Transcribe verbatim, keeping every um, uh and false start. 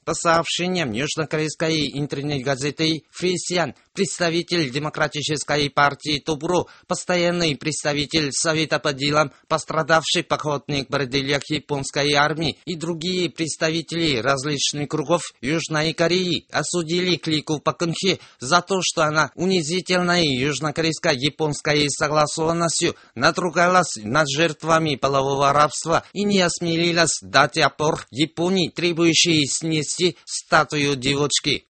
По сообщениям южнокорейской интернет-газеты «Фрисиан», представитель Демократической партии ТОБРУ, постоянный представитель Совета по делам пострадавших походных борделях японской армии и другие представители различных кругов Южной Кореи осудили клику Пак Кын Хе за то, что она унизительной южнокорейско-японской согласованностью надругалась над жертвами полового рабства и не осмелилась дать опор Японии, требующей снести статую девочки.